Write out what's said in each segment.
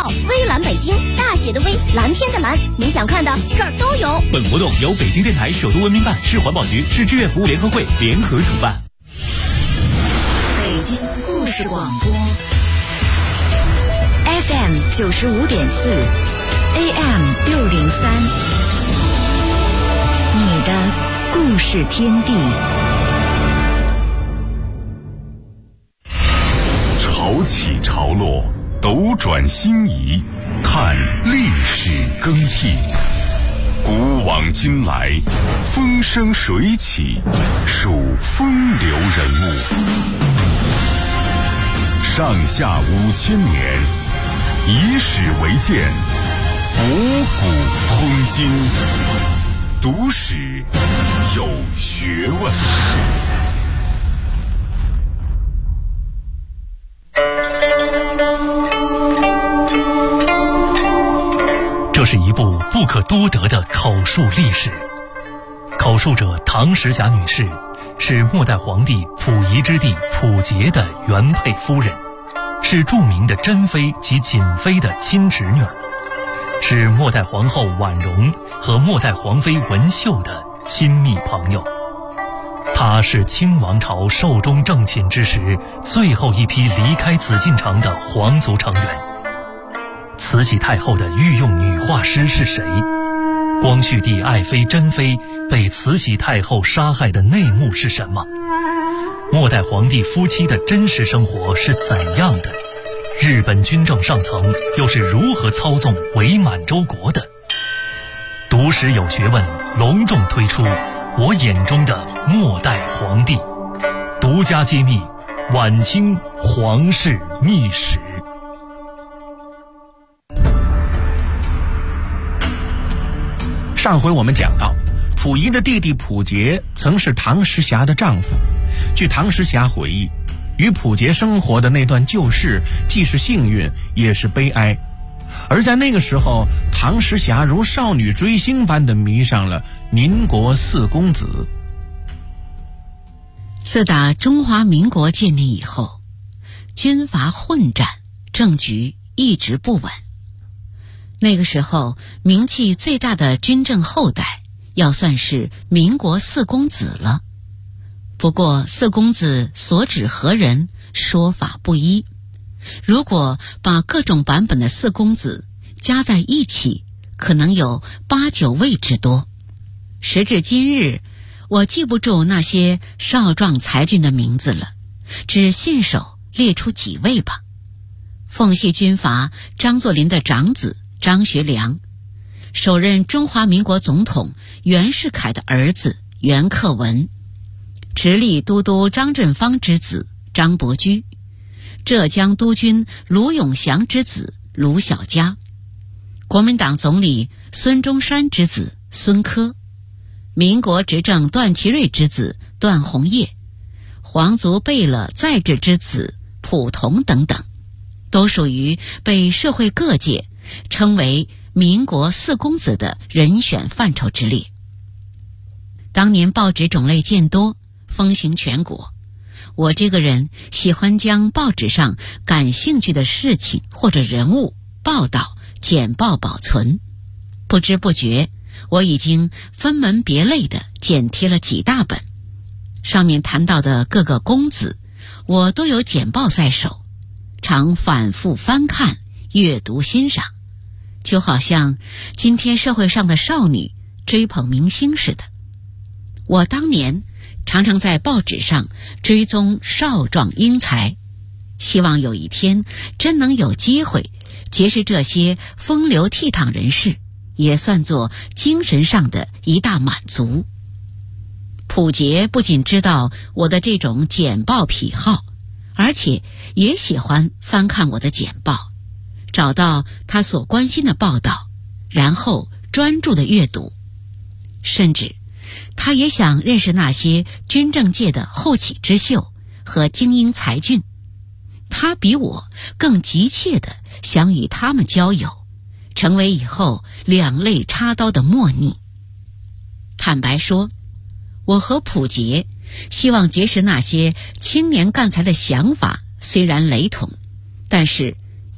号，微蓝北京，大写的微，蓝天的蓝，你想看的这儿都有。 本活动由北京电台首都文明办、市环保局、市志愿服务联合会联合主办。 北京故事广播 FM 95.4 AM 603，你的故事天地。 潮起潮落，斗转星移，看历史更替。古往今来，风生水起，数风流人物。上下5000年，以史为鉴，博古通今，读史有学问。 这是一部不可多得的口述历史。口述者唐时霞女士是末代皇帝溥仪之弟溥杰的原配夫人，是著名的珍妃及瑾妃的亲侄女，是末代皇后婉容和末代皇妃文秀的亲密朋友。她是清王朝寿终正寝之时最后一批离开紫禁城的皇族成员。慈禧太后的御用女画师是谁？光绪帝爱妃珍妃被慈禧太后杀害的内幕是什么？末代皇帝夫妻的真实生活是怎样的？日本军政上层又是如何操纵伪满洲国的？读史有学问隆重推出我眼中的末代皇帝，独家揭秘晚清皇室秘史。 上回我们讲到，溥仪的弟弟溥杰曾是唐时霞的丈夫。据唐时霞回忆，与溥杰生活的那段旧事既是幸运也是悲哀。而在那个时候，唐时霞如少女追星般的迷上了民国四公子。 自打中华民国建立以后，军阀混战，政局一直不稳。那个时候名气最大的军政后代要算是民国四公子了。不过四公子所指何人，说法不一。如果把各种版本的四公子加在一起，可能有8、9位之多。时至今日，我记不住那些少壮才俊的名字了，只信手列出几位吧。奉系军阀张作霖的长子张学良，首任中华民国总统袁世凯的儿子袁克文，直隶都督张振芳之子张伯驹，浙江督军卢永祥之子卢小嘉，国民党总理孙中山之子孙科，民国执政段祺瑞之子段鸿业，皇族贝勒在职之子溥同等等，都属于被社会各界称为民国四公子的人选范畴之列。当年报纸种类渐多，风行全国，我这个人喜欢将报纸上感兴趣的事情或者人物报道简报保存，不知不觉我已经分门别类地剪贴了几大本，上面谈到的各个公子我都有简报在手，常反复翻看阅读欣赏，就好像今天社会上的少女追捧明星似的。我当年常常在报纸上追踪少壮英才，希望有一天真能有机会结识这些风流倜傥人士，也算作精神上的一大满足。溥杰不仅知道我的这种简报癖好，而且也喜欢翻看我的简报，找到他所关心的报道，然后专注的阅读。甚至他也想认识那些军政界的后起之秀和精英才俊，他比我更急切地想与他们交友，成为以后两肋插刀的莫逆。坦白说，我和溥杰希望结识那些青年干才的想法虽然雷同，但是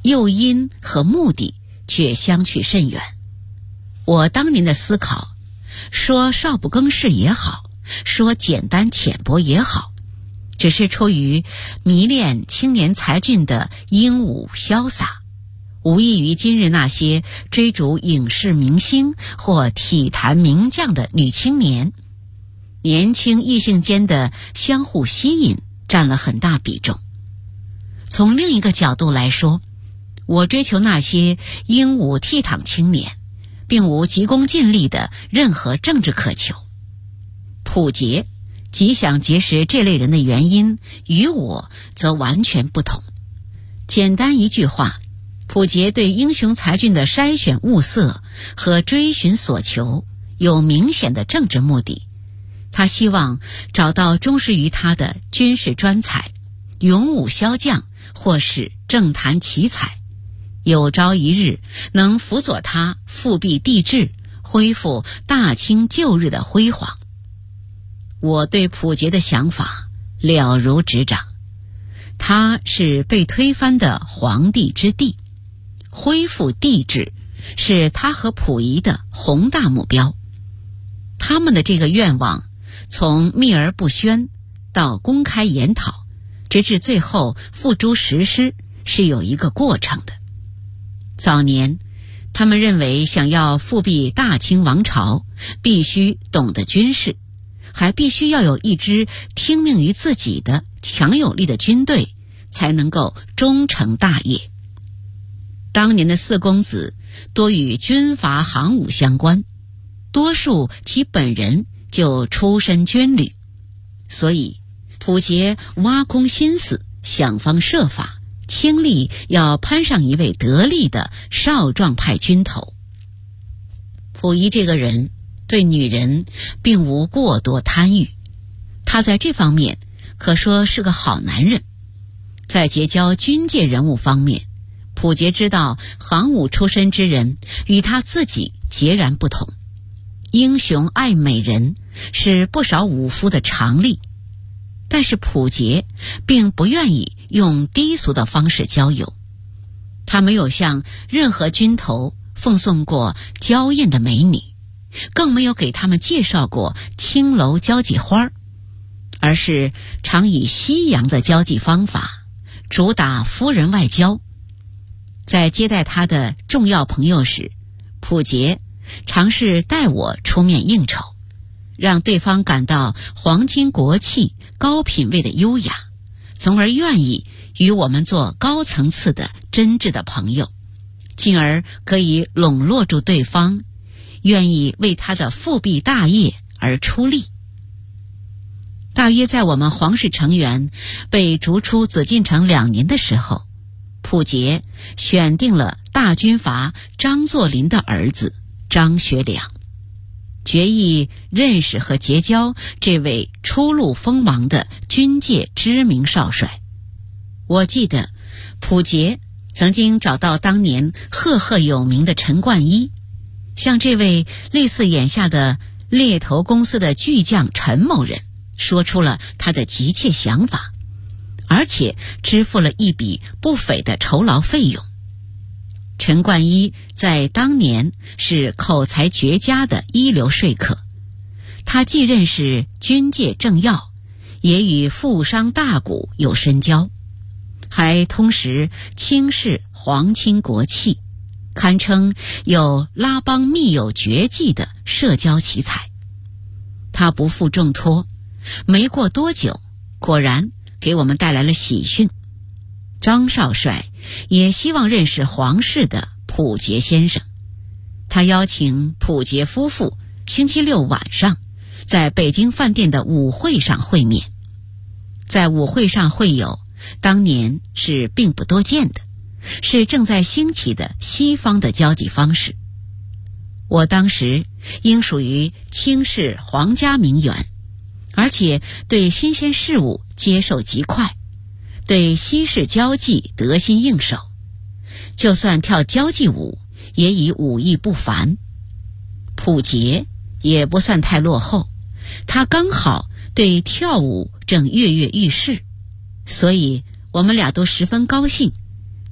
诱因和目的却相去甚远。我当年的思考，说少不更事也好，说简单浅薄也好，只是出于迷恋青年才俊的英武潇洒，无异于今日那些追逐影视明星或体坛名将的女青年。年轻异性间的相互吸引占了很大比重。从另一个角度来说，我追求那些英武倜傥青年，并无急功近利的任何政治渴求。溥杰极想结识这类人的原因与我则完全不同。简单一句话，溥杰对英雄才俊的筛选物色和追寻所求有明显的政治目的。他希望找到忠实于他的军事专才、勇武骁将或是政坛奇才，有朝一日能辅佐他复辟帝制，恢复大清旧日的辉煌。我对溥杰的想法了如指掌，他是被推翻的皇帝之弟，恢复帝制是他和溥仪的宏大目标。他们的这个愿望从秘而不宣到公开研讨，直至最后付诸实施，是有一个过程的。早年他们认为想要复辟大清王朝，必须懂得军事，还必须要有一支听命于自己的强有力的军队，才能够终成大业。当年的四公子多与军阀行伍相关，多数其本人就出身军旅，所以溥杰挖空心思，想方设法，倾力要攀上一位得力的少壮派军头。溥仪这个人对女人并无过多贪欲，他在这方面可说是个好男人。在结交军界人物方面，溥杰知道行伍出身之人与他自己截然不同。英雄爱美人是不少武夫的常例，但是溥杰并不愿意用低俗的方式交友。他没有向任何军头奉送过娇艳的美女，更没有给他们介绍过青楼交际花，而是常以西洋的交际方法，主打夫人外交。在接待他的重要朋友时，溥杰尝试代我出面应酬，让对方感到皇亲国戚、高品位的优雅，从而愿意与我们做高层次的真挚的朋友，进而可以笼络住对方，愿意为他的复辟大业而出力。大约在我们皇室成员被逐出紫禁城2年的时候，溥杰选定了大军阀张作霖的儿子张学良，决意认识和结交这位初露锋芒的军界知名少帅。我记得溥杰曾经找到当年赫赫有名的陈冠一，向这位类似眼下的猎头公司的巨匠陈某人说出了他的急切想法，而且支付了一笔不菲的酬劳费用。陈冠一在当年是口才绝佳的一流说客，他既认识军界政要，也与富商大贾有深交，还通识清室皇亲国戚，堪称有拉帮密友绝技的社交奇才。他不负重托，没过多久，果然给我们带来了喜讯。张少帅也希望认识皇室的溥杰先生，他邀请溥杰夫妇星期六晚上在北京饭店的舞会上会面。在舞会上会友，当年是并不多见的，是正在兴起的西方的交际方式。我当时应属于清室皇家名媛，而且对新鲜事物接受极快，对西式交际得心应手，就算跳交际舞也以武艺不凡。溥杰也不算太落后，他刚好对跳舞正跃跃欲试，所以我们俩都十分高兴，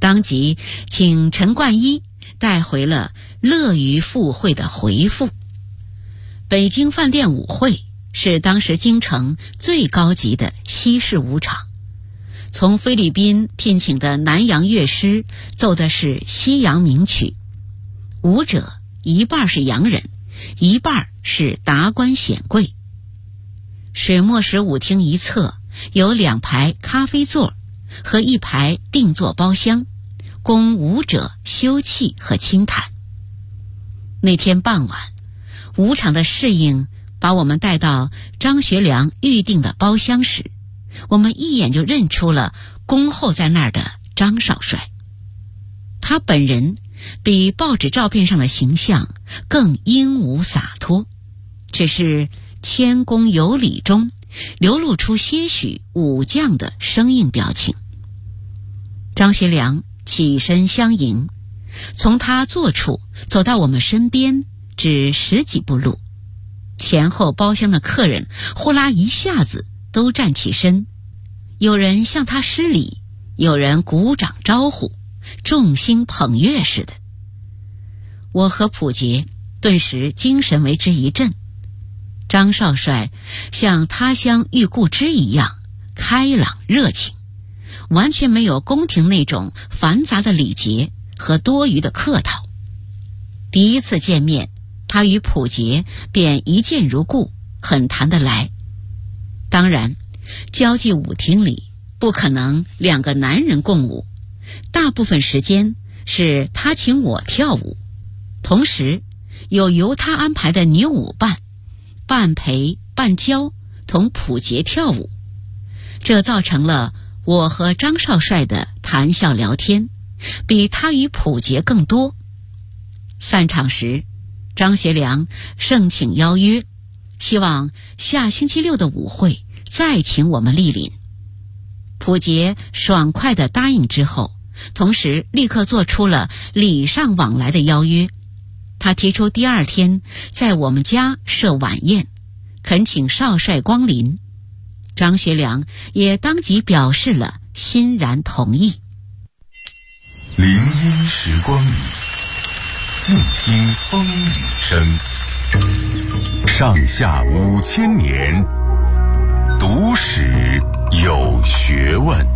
当即请陈冠一带回了乐于赴会的回复。北京饭店舞会是当时京城最高级的西式舞场，从菲律宾聘请的南洋乐师奏的是西洋名曲，舞者一半是洋人，一半是达官显贵。水墨石舞厅一侧有2排咖啡座和1排定座包厢，供舞者休憩和轻谈。那天傍晚，舞场的侍应把我们带到张学良预定的包厢时，我们一眼就认出了恭候在那儿的张少帅。他本人比报纸照片上的形象更英武洒脱，只是谦恭有礼中流露出些许武将的生硬表情。张学良起身相迎，从他坐处走到我们身边只10几步路，前后包厢的客人呼啦一下子都站起身，有人向他施礼，有人鼓掌招呼，众星捧月似的。我和溥杰顿时精神为之一振。张少帅像他乡遇故知一样开朗热情，完全没有宫廷那种繁杂的礼节和多余的客套。第一次见面，他与溥杰便一见如故，很谈得来。当然，交际舞厅里不可能2个男人共舞，大部分时间是他请我跳舞，同时有由他安排的女舞伴半陪半教同溥杰跳舞，这造成了我和张少帅的谈笑聊天比他与溥杰更多。散场时，张学良盛请邀约，希望下星期6的舞会再请我们莅临。溥杰爽快地答应之后，同时立刻做出了礼尚往来的邀约。他提出第2天在我们家设晚宴，恳请少帅光临。张学良也当即表示了欣然同意。 林荫时光里，静听风雨声。上下5000年，读史有学问。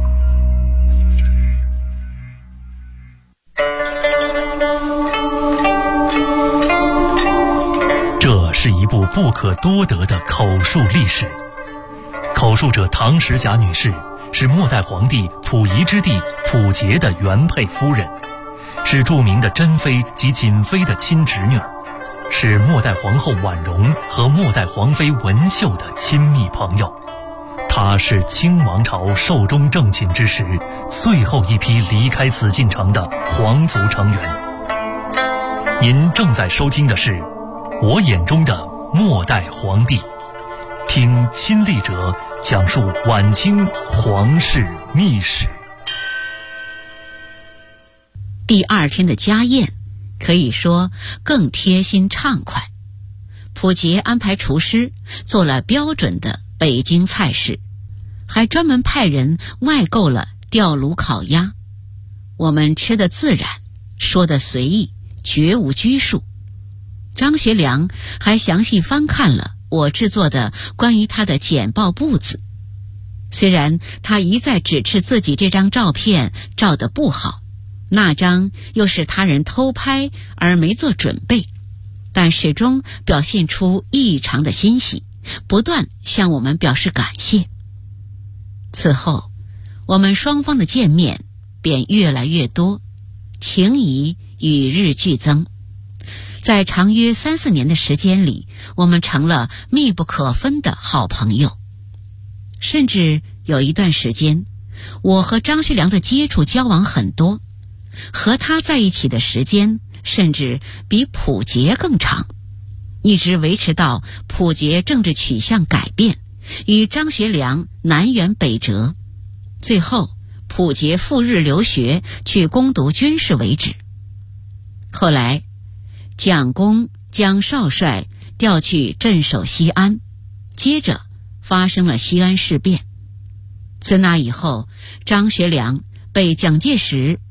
这是一部不可多得的口述历史。口述者唐时霞女士是末代皇帝溥仪之弟溥杰的原配夫人，是著名的珍妃及瑾妃的亲侄女儿，是末代皇后婉容和末代皇妃文秀的亲密朋友。她是清王朝寿终正寝之时最后一批离开紫禁城的皇族成员。您正在收听的是我眼中的末代皇帝，听亲历者讲述晚清皇室秘史。 第2天的家宴可以说更贴心畅快。溥杰安排厨师做了标准的北京菜式，还专门派人外购了吊炉烤鸭。我们吃得自然，说得随意，绝无拘束。张学良还详细翻看了我制作的关于他的简报簿子。虽然他一再指斥自己这张照片照得不好，那张又是他人偷拍而没做准备，但始终表现出异常的欣喜，不断向我们表示感谢。此后，我们双方的见面便越来越多，情谊与日俱增。在长约3、4年的时间里，我们成了密不可分的好朋友。甚至有一段时间，我和张学良的接触交往很多，和他在一起的时间甚至比溥杰更长，一直维持到溥杰政治取向改变，与张学良南辕北辙，最后溥杰赴日留学去攻读军事为止。后来蒋公将少帅调去镇守西安，接着发生了西安事变。自那以后，张学良被蒋介石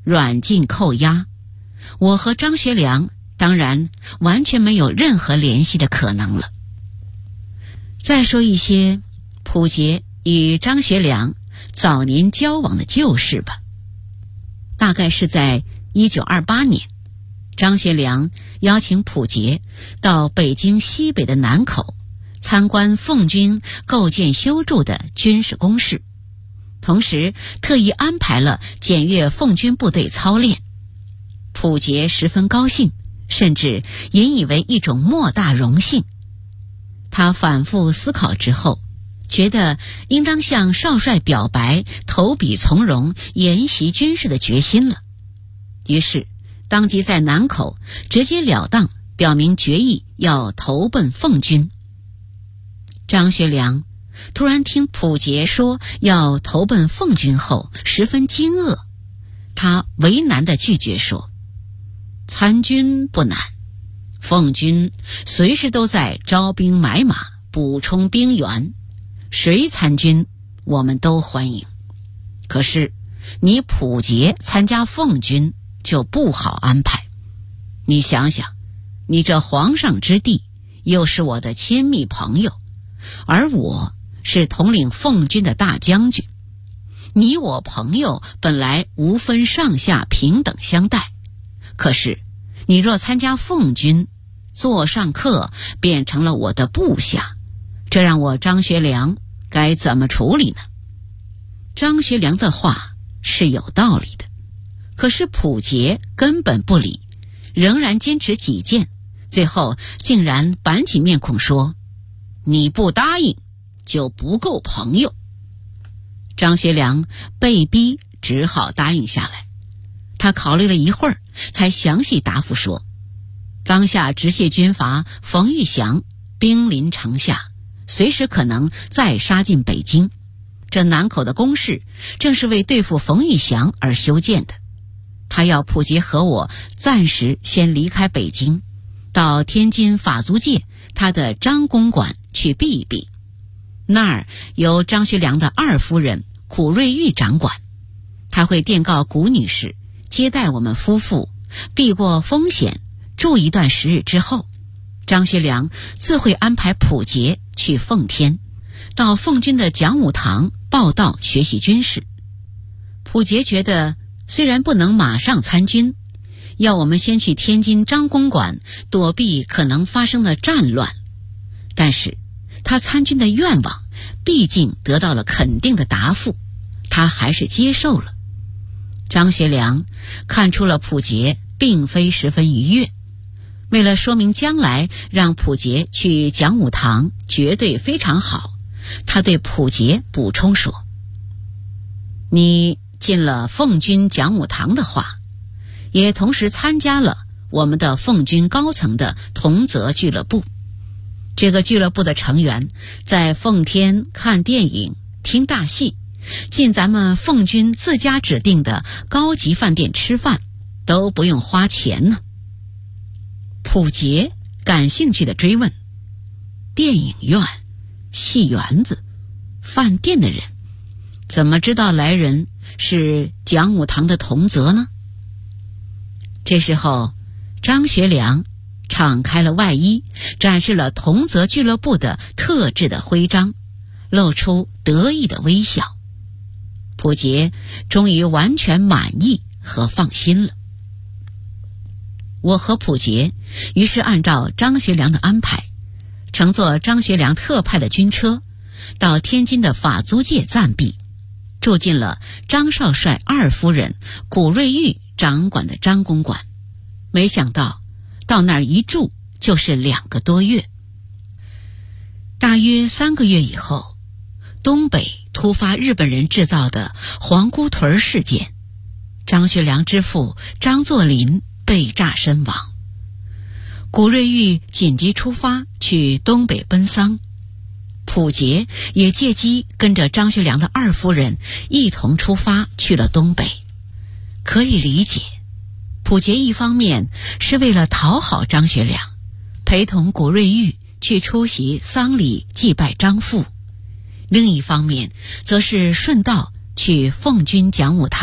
软禁扣押，我和张学良当然完全没有任何联系的可能了。再说一些溥杰与张学良早年交往的旧事吧。大概是在1928年，张学良邀请溥杰到北京西北的南口参观奉军构建修筑的军事工事，同时特意安排了检阅奉军部队操练。溥杰十分高兴，甚至引以为一种莫大荣幸。他反复思考之后，觉得应当向少帅表白投笔从戎研习军事的决心了，于是当即在南口直截了当表明决意要投奔奉军。张学良突然听溥杰说要投奔奉军后十分惊愕，他为难地拒绝说，参军不难，奉军随时都在招兵买马补充兵员，谁参军我们都欢迎，可是你溥杰参加奉军就不好安排。你想想，你这皇上之弟又是我的亲密朋友，而我是统领奉军的大将军，你我朋友本来无分上下，平等相待，可是你若参加奉军，座上客变成了我的部下，这让我张学良该怎么处理呢？张学良的话是有道理的，可是溥杰根本不理，仍然坚持己见，最后竟然板起面孔说，你不答应就不够朋友。张学良被逼只好答应下来。他考虑了一会儿，才详细答复说，当下直系军阀冯玉祥兵临城下，随时可能再杀进北京，这南口的工事正是为对付冯玉祥而修建的。他要溥杰和我暂时先离开北京，到天津法租界他的张公馆去避一避，那儿由张学良的二夫人谷瑞玉掌管，他会电告谷女士接待我们夫妇，避过风险，住一段时日之后，张学良自会安排溥杰去奉天，到奉军的讲武堂报道学习军事。溥杰觉得虽然不能马上参军，要我们先去天津张公馆躲避可能发生的战乱，但是他参军的愿望毕竟得到了肯定的答复，他还是接受了。张学良看出了溥杰并非十分愉悦，为了说明将来让溥杰去讲武堂绝对非常好，他对溥杰补充说，你进了奉军讲武堂的话，也同时参加了我们的奉军高层的同泽俱乐部。这个俱乐部的成员在奉天看电影、听大戏，进咱们奉军自家指定的高级饭店吃饭都不用花钱呢。溥杰感兴趣地追问，电影院、戏园子、饭店的人怎么知道来人是讲武堂的同泽呢？这时候张学良敞开了外衣，展示了同泽俱乐部的特制的徽章，露出得意的微笑。溥杰终于完全满意和放心了。我和溥杰于是按照张学良的安排，乘坐张学良特派的军车，到天津的法租界暂避，住进了张少帅二夫人谷瑞玉掌管的张公馆。没想到到那儿一住就是2个多月。大约3个月以后，东北突发日本人制造的皇姑屯事件，张学良之父张作霖被炸身亡。谷瑞玉紧急出发去东北奔丧，溥杰也借机跟着张学良的二夫人一同出发去了东北。可以理解，溥杰一方面是为了讨好张学良，陪同谷瑞玉去出席丧礼祭拜张父，另一方面则是顺道去奉军讲武堂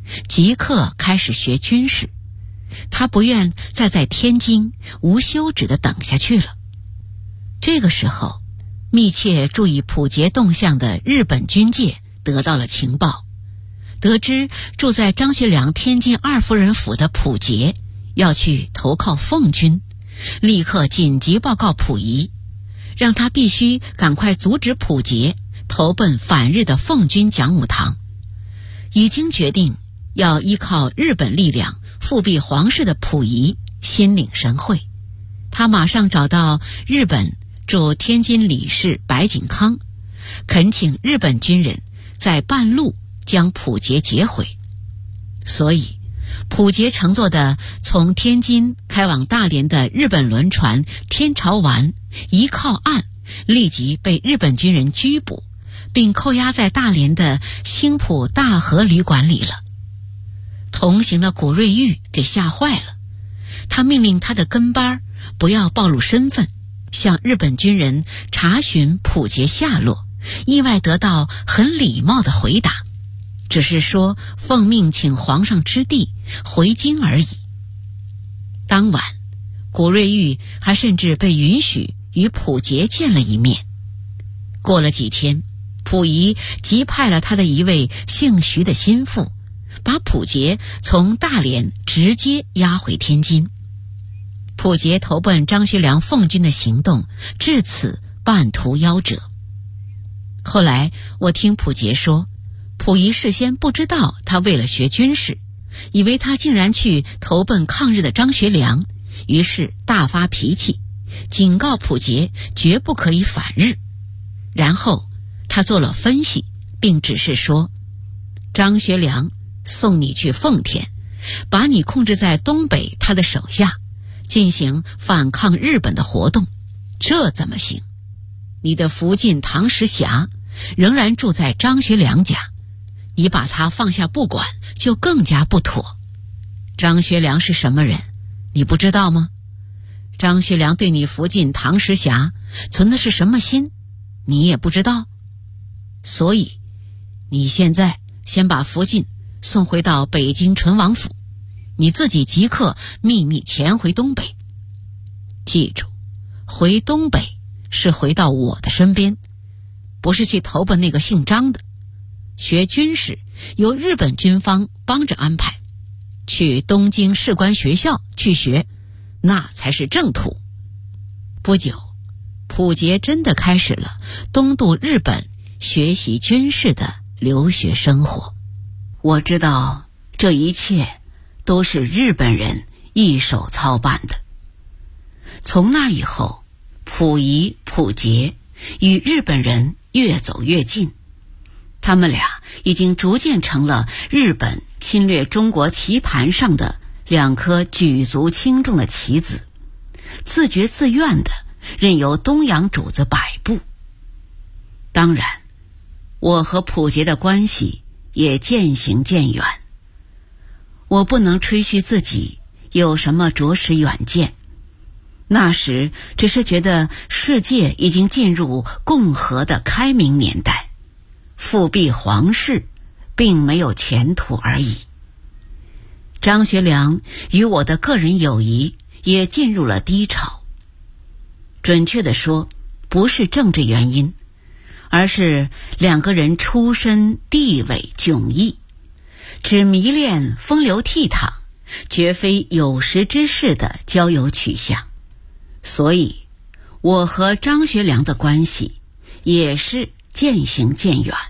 即刻开始学军事。他不愿再在天津无休止地等下去了。这个时候，密切注意溥杰动向的日本军界得到了情报，得知住在张学良天津二夫人府的溥杰要去投靠奉军，立刻紧急报告溥仪，让他必须赶快阻止溥杰投奔反日的奉军讲武堂。已经决定要依靠日本力量复辟皇室的溥仪心领神会，他马上找到日本驻天津理事白景康，恳请日本军人在半路将溥杰截回。所以溥杰乘坐的从天津开往大连的日本轮船天朝丸一靠岸，立即被日本军人拘捕，并扣押在大连的兴浦大和旅馆里了。同行的古瑞玉给吓坏了，他命令他的跟班不要暴露身份，向日本军人查询溥杰下落，意外得到很礼貌的回答，只是说奉命请皇上之地回京而已。当晚，古瑞玉还甚至被允许与溥杰见了一面。过了几天，溥仪急派了他的一位姓徐的心腹，把溥杰从大连直接押回天津。溥杰投奔张学良奉军的行动至此半途夭折。后来我听溥杰说，溥仪事先不知道他为了学军事，以为他竟然去投奔抗日的张学良，于是大发脾气，警告溥杰绝不可以反日。然后他做了分析，并指示说，张学良送你去奉天，把你控制在东北他的手下，进行反抗日本的活动，这怎么行？你的福晋唐时霞仍然住在张学良家，你把他放下不管，就更加不妥。张学良是什么人，你不知道吗？张学良对你福晋唐时霞存的是什么心，你也不知道。所以你现在先把福晋送回到北京淳王府，你自己即刻秘密潜回东北。记住，回东北是回到我的身边，不是去投奔那个姓张的。学军事由日本军方帮着安排，去东京士官学校去学，那才是正途。不久，溥杰真的开始了东渡日本学习军事的留学生活。我知道这一切都是日本人一手操办的。从那以后，溥仪、溥杰与日本人越走越近，他们俩已经逐渐成了日本侵略中国棋盘上的两颗举足轻重的棋子，自觉自愿地任由东洋主子摆布。当然，我和溥杰的关系也渐行渐远。我不能吹嘘自己有什么着实远见，那时只是觉得世界已经进入共和的开明年代，复辟皇室并没有前途而已。张学良与我的个人友谊也进入了低潮。准确地说，不是政治原因，而是两个人出身地位迥异，只迷恋风流倜傥，绝非有识之士的交友取向。所以我和张学良的关系也是渐行渐远。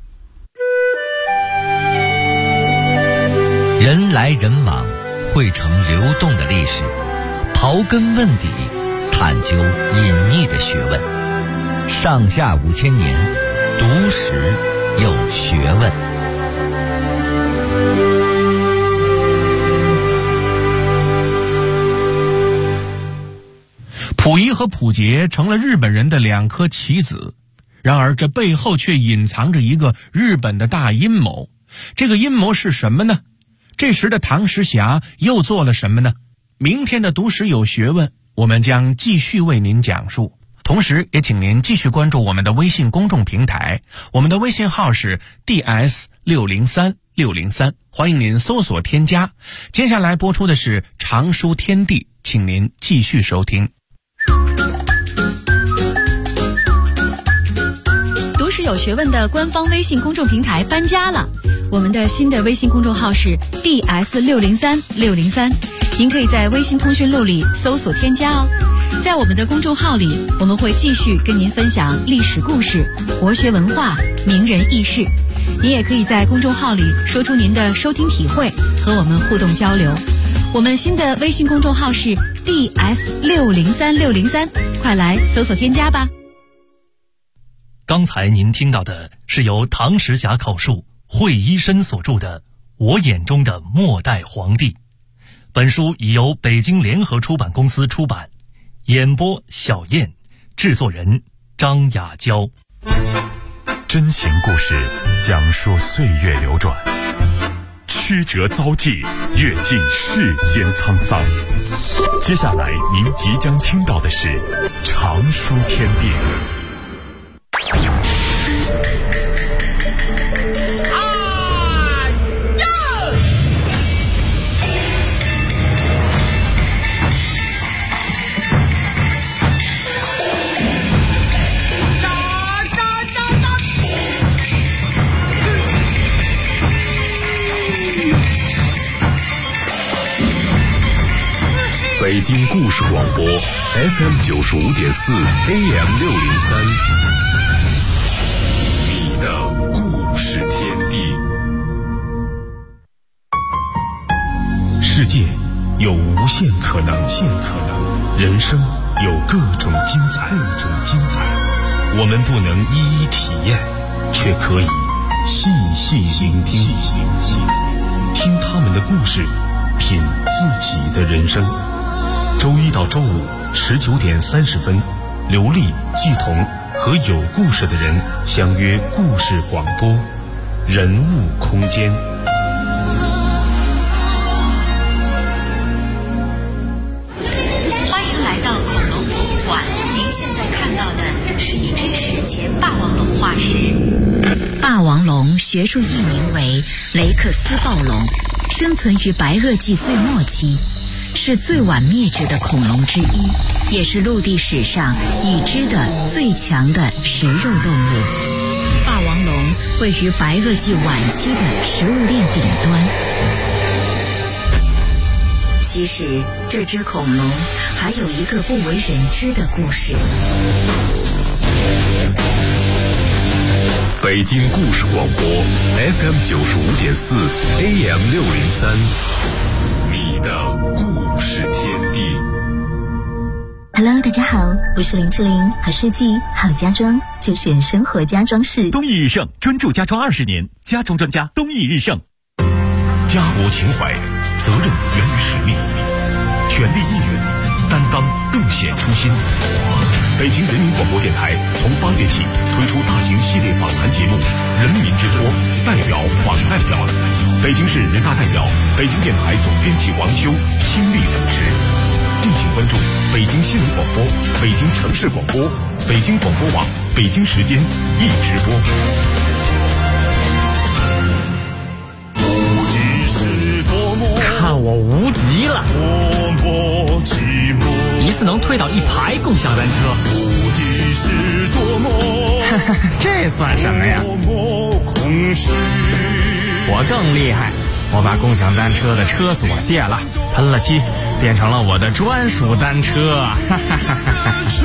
人来人往，汇成流动的历史，刨根问底，探究隐匿的学问。上下5000年，读史有学问。 溥仪和溥杰成了日本人的两颗棋子，然而这背后却隐藏着一个日本的大阴谋。这个阴谋是什么呢？这时的唐时霞又做了什么呢？明天的读史有学问，我们将继续为您讲述。同同时也请您继续关注我们的微信公众平台，我们的微信号是 DS603603，欢迎您搜索添加。接下来播出的是常书天地，请您继续收听。 读史有学问的官方微信公众平台搬家了，我们的新的微信公众号是 DS603603，您可以在微信通讯录里搜索添加哦。在我们的公众号里，我们会继续跟您分享历史故事、国学文化、名人轶事。您也可以在公众号里说出您的收听体会，和我们互动交流。我们新的微信公众号是 DS603603，快来搜索添加吧。 刚才您听到的是由唐时侠口述惠医生所著的《我眼中的末代皇帝》，本书已由北京联合出版公司出版，演播小燕，制作人张雅娇。 真情故事讲述岁月流转，曲折遭际，阅尽世间沧桑。接下来您即将听到的是常书天地。北京故事广播 FM95.4 AM603， 你的故事天地。世界有无限可能，人生有各种精彩。我们不能一一体验，却可以细细聆听，听他们的故事，品自己的人生。周一到周五19点30分，刘丽、季彤和有故事的人相约故事广播，人物空间。 欢迎来到恐龙博物馆，您现在看到的是一只史前霸王龙化石。 霸王龙学术译名为雷克斯暴龙，生存于白垩纪最末期，是最晚灭绝的恐龙之一，也是陆地史上已知的最强的食肉动物。霸王龙位于白垩纪晚期的食物链顶端。其实这只恐龙还有一个不为人知的故事。 北京故事广播 FM95.4 AM603， 你的故事天地。 Hello， 大家好，我是林志玲，好设计好家装就选生活家装饰。 东义日盛专注家装20年，家装专家东义日盛。 家国情怀，责任源于使命，全力以赴，担当更显初心。北京人民广播电台从8月起推出大型系列访谈节目《人民之托》，代表访代表，北京市人大代表、北京电台总编辑王修亲力主持。敬请关注北京新闻广播、北京城市广播、北京广播网、北京时间一直播。无敌是多么， 看我无敌了！ 多么寂寞， 一次能推倒1排共享单车。 无敌是多么， 这算什么呀？ 多么空虚。 我更厉害，我把共享单车的车锁卸了，喷了漆，变成了我的专属单车。哈哈哈哈哈。